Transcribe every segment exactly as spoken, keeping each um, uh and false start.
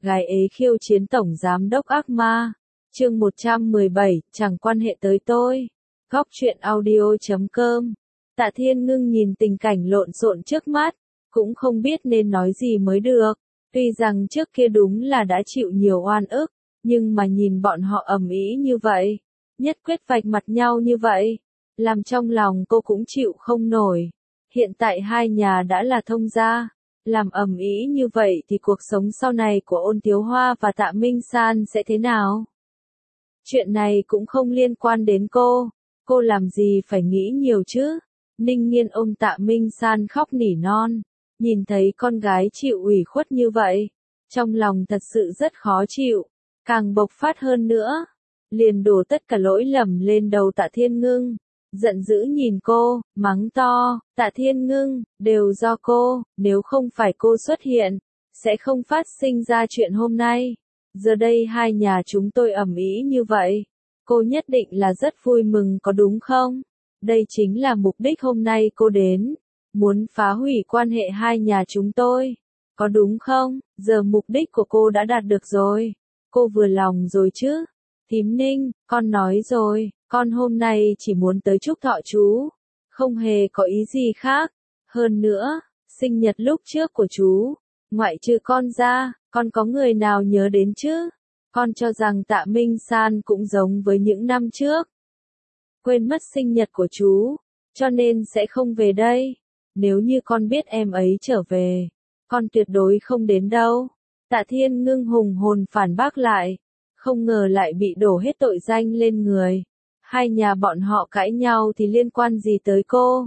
Gái ế khiêu chiến tổng giám đốc ác ma. Chương một trăm mười bảy, chẳng quan hệ tới tôi. Góc truyện audio chấm com. Tạ Thiên Ngưng nhìn tình cảnh lộn xộn trước mắt, cũng không biết nên nói gì mới được. Tuy rằng trước kia đúng là đã chịu nhiều oan ức, nhưng mà nhìn bọn họ ầm ĩ như vậy, nhất quyết vạch mặt nhau như vậy, làm trong lòng cô cũng chịu không nổi. Hiện tại hai nhà đã là thông gia, làm ầm ĩ như vậy thì cuộc sống sau này của Ôn Thiếu Hoa và Tạ Minh San sẽ thế nào? Chuyện này cũng không liên quan đến cô, cô làm gì phải nghĩ nhiều chứ? Ninh Nghiên ôm Tạ Minh San khóc nỉ non, nhìn thấy con gái chịu ủy khuất như vậy, trong lòng thật sự rất khó chịu, càng bộc phát hơn nữa, liền đổ tất cả lỗi lầm lên đầu Tạ Thiên Ngưng, giận dữ nhìn cô, mắng to, Tạ Thiên Ngưng, đều do cô, nếu không phải cô xuất hiện, sẽ không phát sinh ra chuyện hôm nay. Giờ đây hai nhà chúng tôi ầm ĩ như vậy, cô nhất định là rất vui mừng có đúng không? Đây chính là mục đích hôm nay cô đến, muốn phá hủy quan hệ hai nhà chúng tôi, có đúng không? Giờ mục đích của cô đã đạt được rồi, cô vừa lòng rồi chứ? Thím Ninh, con nói rồi, con hôm nay chỉ muốn tới chúc thọ chú, không hề có ý gì khác. Hơn nữa, sinh nhật lúc trước của chú, ngoại trừ con ra, con có người nào nhớ đến chứ? Con cho rằng Tạ Minh San cũng giống với những năm trước, quên mất sinh nhật của chú, cho nên sẽ không về đây. Nếu như con biết em ấy trở về, con tuyệt đối không đến đâu. Tạ Thiên Ngưng hùng hồn phản bác lại, không ngờ lại bị đổ hết tội danh lên người. Hai nhà bọn họ cãi nhau thì liên quan gì tới cô?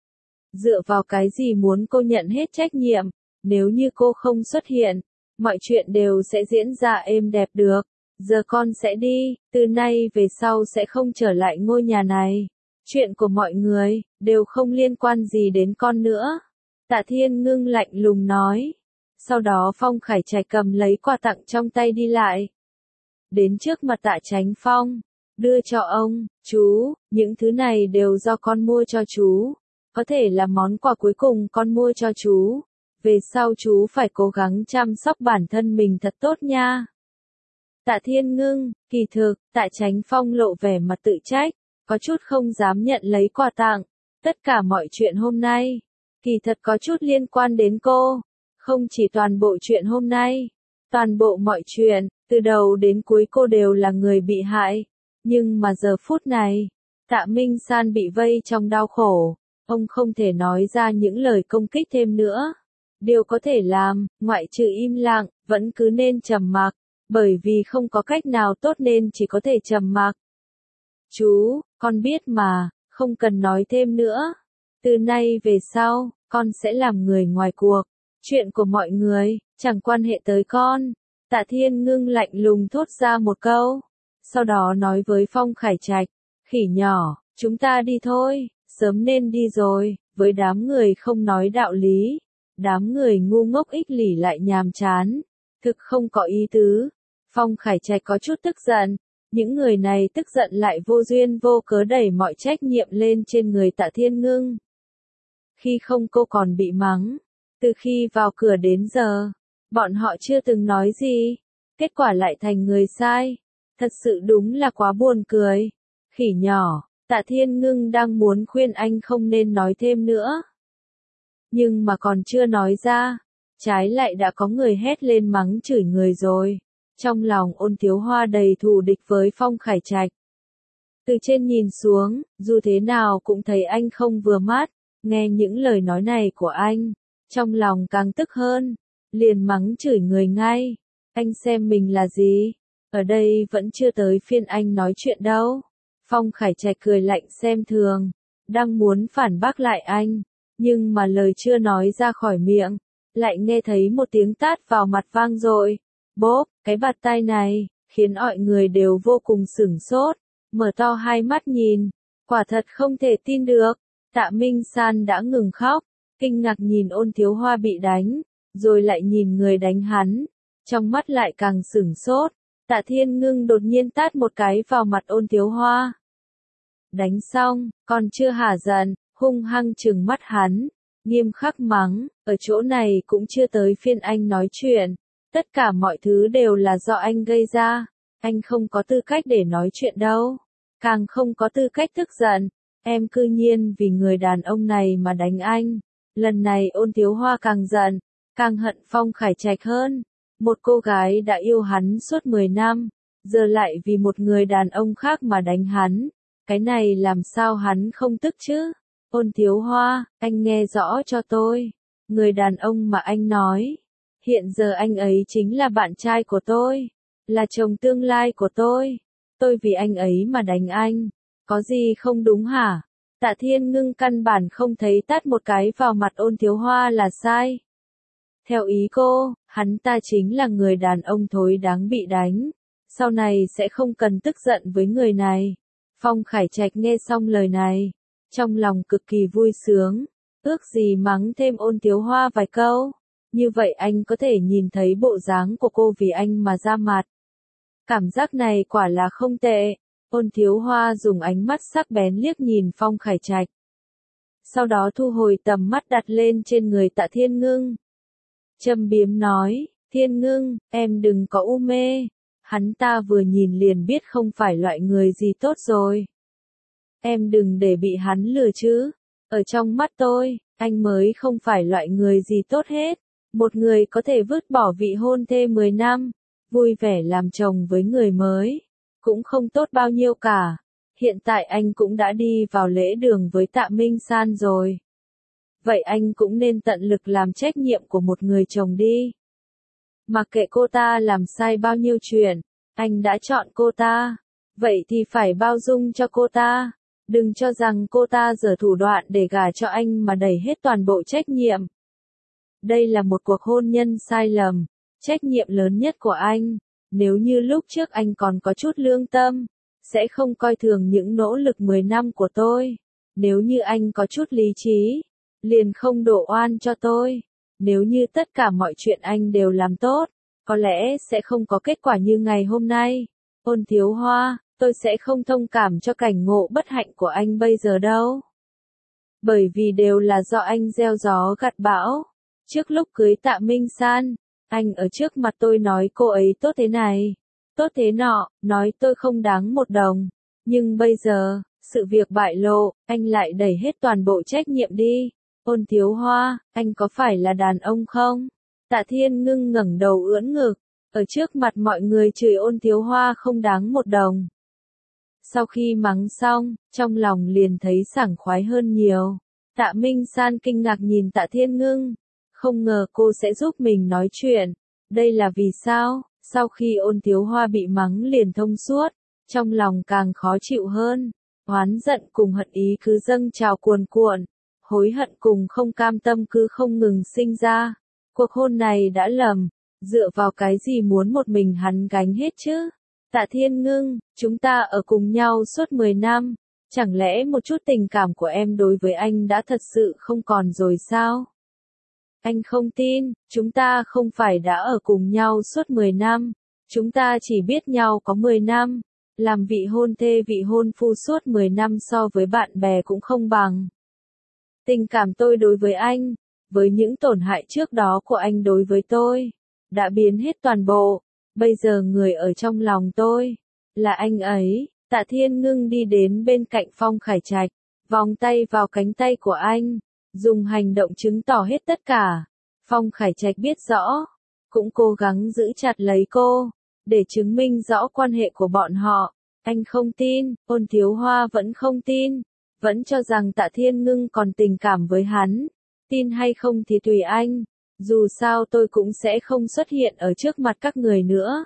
Dựa vào cái gì muốn cô nhận hết trách nhiệm? Nếu như cô không xuất hiện, mọi chuyện đều sẽ diễn ra êm đẹp được. Giờ con sẽ đi, từ nay về sau sẽ không trở lại ngôi nhà này. Chuyện của mọi người, đều không liên quan gì đến con nữa. Tạ Thiên Ngưng lạnh lùng nói. Sau đó Phong Khải Trạch cầm lấy quà tặng trong tay đi lại. Đến trước mặt Tạ Chánh Phong, đưa cho ông, chú, những thứ này đều do con mua cho chú. Có thể là món quà cuối cùng con mua cho chú. Về sau chú phải cố gắng chăm sóc bản thân mình thật tốt nha. Tạ Thiên Ngưng, kỳ thực, Tạ Chánh Phong lộ vẻ mặt tự trách, có chút không dám nhận lấy quà tặng. Tất cả mọi chuyện hôm nay, kỳ thật có chút liên quan đến cô. Không chỉ toàn bộ chuyện hôm nay, toàn bộ mọi chuyện, từ đầu đến cuối cô đều là người bị hại. Nhưng mà giờ phút này, Tạ Minh San bị vây trong đau khổ, ông không thể nói ra những lời công kích thêm nữa. Điều có thể làm, ngoại trừ im lặng, vẫn cứ nên trầm mặc, bởi vì không có cách nào tốt nên chỉ có thể trầm mặc. Chú, con biết mà, không cần nói thêm nữa. Từ nay về sau, con sẽ làm người ngoài cuộc. Chuyện của mọi người, chẳng quan hệ tới con. Tạ Thiên Ngưng lạnh lùng thốt ra một câu. Sau đó nói với Phong Khải Trạch, khỉ nhỏ, chúng ta đi thôi, sớm nên đi rồi, với đám người không nói đạo lý. Đám người ngu ngốc ích lỉ lại nhàm chán, thực không có ý tứ. Phong Khải Trạch có chút tức giận, những người này tức giận lại vô duyên vô cớ đẩy mọi trách nhiệm lên trên người Tạ Thiên Ngưng. Khi không cô còn bị mắng, từ khi vào cửa đến giờ, bọn họ chưa từng nói gì, kết quả lại thành người sai, thật sự đúng là quá buồn cười. Khỉ nhỏ, Tạ Thiên Ngưng đang muốn khuyên anh không nên nói thêm nữa. Nhưng mà còn chưa nói ra, trái lại đã có người hét lên mắng chửi người rồi. Trong lòng Ôn Thiếu Hoa đầy thù địch với Phong Khải Trạch. Từ trên nhìn xuống, dù thế nào cũng thấy anh không vừa mắt, nghe những lời nói này của anh, trong lòng càng tức hơn, liền mắng chửi người ngay. Anh xem mình là gì? Ở đây vẫn chưa tới phiên anh nói chuyện đâu. Phong Khải Trạch cười lạnh xem thường, đang muốn phản bác lại anh. Nhưng mà lời chưa nói ra khỏi miệng, lại nghe thấy một tiếng tát vào mặt vang dội. Bốp, cái bạt tai này, khiến mọi người đều vô cùng sửng sốt, mở to hai mắt nhìn, quả thật không thể tin được. Tạ Minh San đã ngừng khóc, kinh ngạc nhìn Ôn Thiếu Hoa bị đánh, rồi lại nhìn người đánh hắn, trong mắt lại càng sửng sốt. Tạ Thiên Ngưng đột nhiên tát một cái vào mặt Ôn Thiếu Hoa. Đánh xong, còn chưa hả giận, hung hăng trừng mắt hắn, nghiêm khắc mắng, ở chỗ này cũng chưa tới phiên anh nói chuyện. Tất cả mọi thứ đều là do anh gây ra. Anh không có tư cách để nói chuyện đâu. Càng không có tư cách tức giận. Em cư nhiên vì người đàn ông này mà đánh anh. Lần này Ôn Thiếu Hoa càng giận, càng hận Phong Khải Trạch hơn. Một cô gái đã yêu hắn suốt mười năm, giờ lại vì một người đàn ông khác mà đánh hắn. Cái này làm sao hắn không tức chứ? Ôn Thiếu Hoa, anh nghe rõ cho tôi. Người đàn ông mà anh nói. Hiện giờ anh ấy chính là bạn trai của tôi. Là chồng tương lai của tôi. Tôi vì anh ấy mà đánh anh. Có gì không đúng hả? Tạ Thiên Ngưng căn bản không thấy tát một cái vào mặt Ôn Thiếu Hoa là sai. Theo ý cô, hắn ta chính là người đàn ông thối đáng bị đánh. Sau này sẽ không cần tức giận với người này. Phong Khải Trạch nghe xong lời này. Trong lòng cực kỳ vui sướng. Ước gì mắng thêm Ôn Thiếu Hoa vài câu. Như vậy anh có thể nhìn thấy bộ dáng của cô vì anh mà ra mặt. Cảm giác này quả là không tệ. Ôn Thiếu Hoa dùng ánh mắt sắc bén liếc nhìn Phong Khải Trạch. Sau đó thu hồi tầm mắt đặt lên trên người Tạ Thiên Ngưng. Châm biếm nói, Thiên Ngưng, em đừng có u mê. Hắn ta vừa nhìn liền biết không phải loại người gì tốt rồi. Em đừng để bị hắn lừa chứ. Ở trong mắt tôi, anh mới không phải loại người gì tốt hết. Một người có thể vứt bỏ vị hôn thê mười năm, vui vẻ làm chồng với người mới, cũng không tốt bao nhiêu cả. Hiện tại anh cũng đã đi vào lễ đường với Tạ Minh San rồi. Vậy anh cũng nên tận lực làm trách nhiệm của một người chồng đi. Mặc kệ cô ta làm sai bao nhiêu chuyện, anh đã chọn cô ta. Vậy thì phải bao dung cho cô ta. Đừng cho rằng cô ta giở thủ đoạn để gả cho anh mà đẩy hết toàn bộ trách nhiệm. Đây là một cuộc hôn nhân sai lầm. Trách nhiệm lớn nhất của anh. Nếu như lúc trước anh còn có chút lương tâm, sẽ không coi thường những nỗ lực mười năm của tôi. Nếu như anh có chút lý trí, liền không đổ oan cho tôi. Nếu như tất cả mọi chuyện anh đều làm tốt, có lẽ sẽ không có kết quả như ngày hôm nay. Ôn Thiếu Hoa, tôi sẽ không thông cảm cho cảnh ngộ bất hạnh của anh bây giờ đâu. Bởi vì đều là do anh gieo gió gặt bão. Trước lúc cưới Tạ Minh San, anh ở trước mặt tôi nói cô ấy tốt thế này, tốt thế nọ, nói tôi không đáng một đồng. Nhưng bây giờ, sự việc bại lộ, anh lại đẩy hết toàn bộ trách nhiệm đi. Ôn Thiếu Hoa, anh có phải là đàn ông không? Tạ Thiên Ngưng ngẩng đầu ưỡn ngực, ở trước mặt mọi người chửi Ôn Thiếu Hoa không đáng một đồng. Sau khi mắng xong, trong lòng liền thấy sảng khoái hơn nhiều. Tạ Minh San kinh ngạc nhìn Tạ Thiên Ngưng. Không ngờ cô sẽ giúp mình nói chuyện. Đây là vì sao? Sau khi Ôn Thiếu Hoa bị mắng liền thông suốt, trong lòng càng khó chịu hơn. Oán giận cùng hận ý cứ dâng trào cuồn cuộn. Hối hận cùng không cam tâm cứ không ngừng sinh ra. Cuộc hôn này đã lầm. Dựa vào cái gì muốn một mình hắn gánh hết chứ? Tạ Thiên Ngưng, chúng ta ở cùng nhau suốt mười năm. Chẳng lẽ một chút tình cảm của em đối với anh đã thật sự không còn rồi sao? Anh không tin, chúng ta không phải đã ở cùng nhau suốt mười năm. Chúng ta chỉ biết nhau có mười năm. Làm vị hôn thê vị hôn phu suốt mười năm so với bạn bè cũng không bằng. Tình cảm tôi đối với anh, với những tổn hại trước đó của anh đối với tôi, đã biến hết toàn bộ. Bây giờ người ở trong lòng tôi, là anh ấy. Tạ Thiên Ngưng đi đến bên cạnh Phong Khải Trạch, vòng tay vào cánh tay của anh, dùng hành động chứng tỏ hết tất cả. Phong Khải Trạch biết rõ, cũng cố gắng giữ chặt lấy cô, để chứng minh rõ quan hệ của bọn họ. Anh không tin, Ôn Thiếu Hoa vẫn không tin, vẫn cho rằng Tạ Thiên Ngưng còn tình cảm với hắn. Tin hay không thì tùy anh, dù sao tôi cũng sẽ không xuất hiện ở trước mặt các người nữa.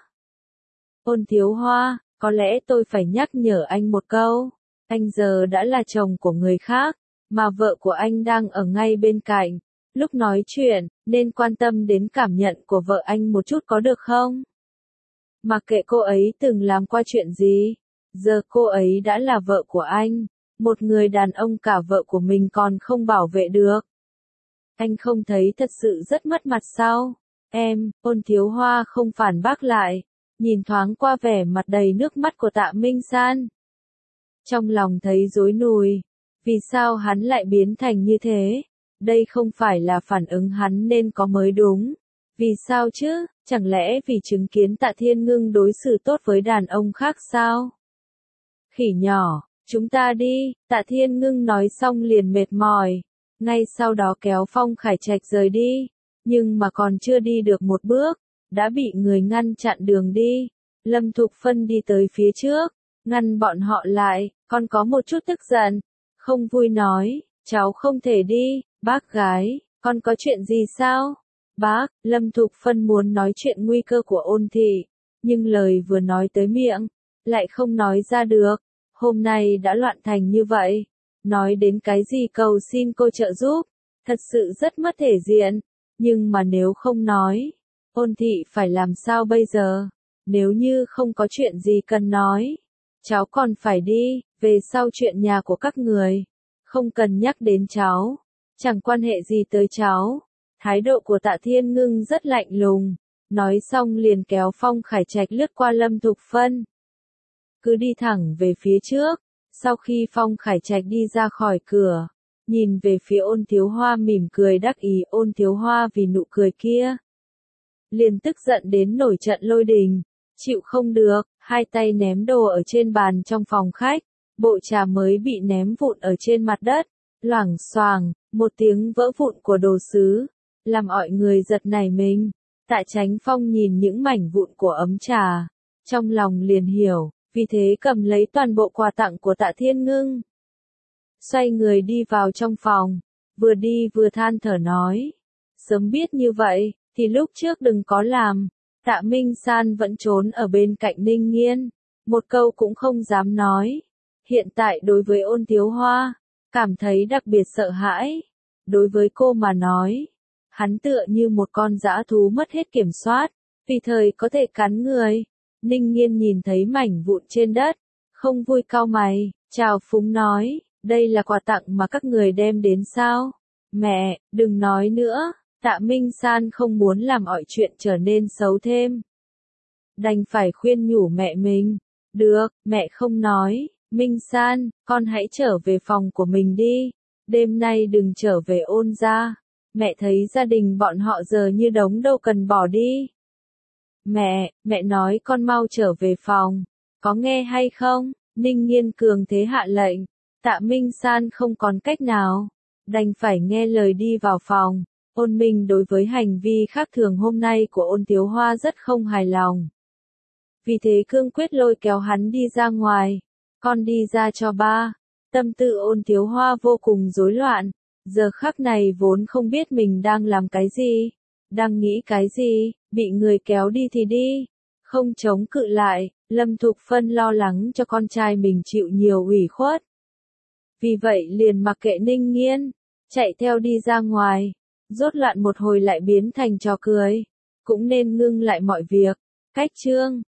Ôn Thiếu Hoa, có lẽ tôi phải nhắc nhở anh một câu, anh giờ đã là chồng của người khác, mà vợ của anh đang ở ngay bên cạnh. Lúc nói chuyện, nên quan tâm đến cảm nhận của vợ anh một chút có được không? Mặc kệ cô ấy từng làm qua chuyện gì, giờ cô ấy đã là vợ của anh. Một người đàn ông cả vợ của mình còn không bảo vệ được. Anh không thấy thật sự rất mất mặt sao? Em, Ôn Thiếu Hoa không phản bác lại, nhìn thoáng qua vẻ mặt đầy nước mắt của Tạ Minh San. Trong lòng thấy rối nùi, vì sao hắn lại biến thành như thế? Đây không phải là phản ứng hắn nên có mới đúng. Vì sao chứ? Chẳng lẽ vì chứng kiến Tạ Thiên Ngưng đối xử tốt với đàn ông khác sao? Khỉ nhỏ, chúng ta đi, Tạ Thiên Ngưng nói xong liền mệt mỏi. Ngay sau đó kéo Phong Khải Trạch rời đi. Nhưng mà còn chưa đi được một bước, đã bị người ngăn chặn đường đi. Lâm Thục Phân đi tới phía trước, ngăn bọn họ lại, còn có một chút tức giận. Không vui nói, cháu không thể đi, bác gái, con có chuyện gì sao? Bác, Lâm Thục Phân muốn nói chuyện nguy cơ của Ôn thị, nhưng lời vừa nói tới miệng, lại không nói ra được. Hôm nay đã loạn thành như vậy, nói đến cái gì cầu xin cô trợ giúp, thật sự rất mất thể diện. Nhưng mà nếu không nói, Ôn thị phải làm sao bây giờ? Nếu như không có chuyện gì cần nói, cháu còn phải đi, về sau chuyện nhà của các người, không cần nhắc đến cháu, chẳng quan hệ gì tới cháu. Thái độ của Tạ Thiên Ngưng rất lạnh lùng, nói xong liền kéo Phong Khải Trạch lướt qua Lâm Thục Phân. Cứ đi thẳng về phía trước, sau khi Phong Khải Trạch đi ra khỏi cửa, nhìn về phía Ôn Thiếu Hoa mỉm cười đắc ý. Ôn Thiếu Hoa vì nụ cười kia liền tức giận đến nổi trận lôi đình, chịu không được, hai tay ném đồ ở trên bàn trong phòng khách, bộ trà mới bị ném vụn ở trên mặt đất, loảng xoảng, một tiếng vỡ vụn của đồ sứ, làm mọi người giật nảy mình. Tạ Chánh Phong nhìn những mảnh vụn của ấm trà, trong lòng liền hiểu, vì thế cầm lấy toàn bộ quà tặng của Tạ Thiên Ngưng. Xoay người đi vào trong phòng, vừa đi vừa than thở nói, sớm biết như vậy, thì lúc trước đừng có làm. Tạ Minh San vẫn trốn ở bên cạnh Ninh Nghiên, một câu cũng không dám nói. Hiện tại đối với Ôn Thiếu Hoa, cảm thấy đặc biệt sợ hãi. Đối với cô mà nói, hắn tựa như một con dã thú mất hết kiểm soát, tùy thời có thể cắn người. Ninh Nghiên nhìn thấy mảnh vụn trên đất, không vui cau mày, chào phúng nói, đây là quà tặng mà các người đem đến sao? Mẹ, đừng nói nữa. Tạ Minh San không muốn làm mọi chuyện trở nên xấu thêm. Đành phải khuyên nhủ mẹ mình. Được, mẹ không nói. Minh San, con hãy trở về phòng của mình đi. Đêm nay đừng trở về Ôn gia. Mẹ thấy gia đình bọn họ giờ như đống đâu cần bỏ đi. Mẹ, mẹ nói con mau trở về phòng. Có nghe hay không? Ninh Nghiên cường thế hạ lệnh. Tạ Minh San không còn cách nào, đành phải nghe lời đi vào phòng. Ôn Minh đối với hành vi khác thường hôm nay của Ôn Thiếu Hoa rất không hài lòng. Vì thế cương quyết lôi kéo hắn đi ra ngoài. Con đi ra cho ba. Tâm tư Ôn Thiếu Hoa vô cùng rối loạn. Giờ khắc này vốn không biết mình đang làm cái gì, đang nghĩ cái gì, bị người kéo đi thì đi, không chống cự lại. Lâm Thục Phân lo lắng cho con trai mình chịu nhiều ủy khuất. Vì vậy liền mặc kệ Ninh Nghiên, chạy theo đi ra ngoài. Rốt loạn một hồi lại biến thành trò cười, cũng nên ngưng lại mọi việc. Cách chương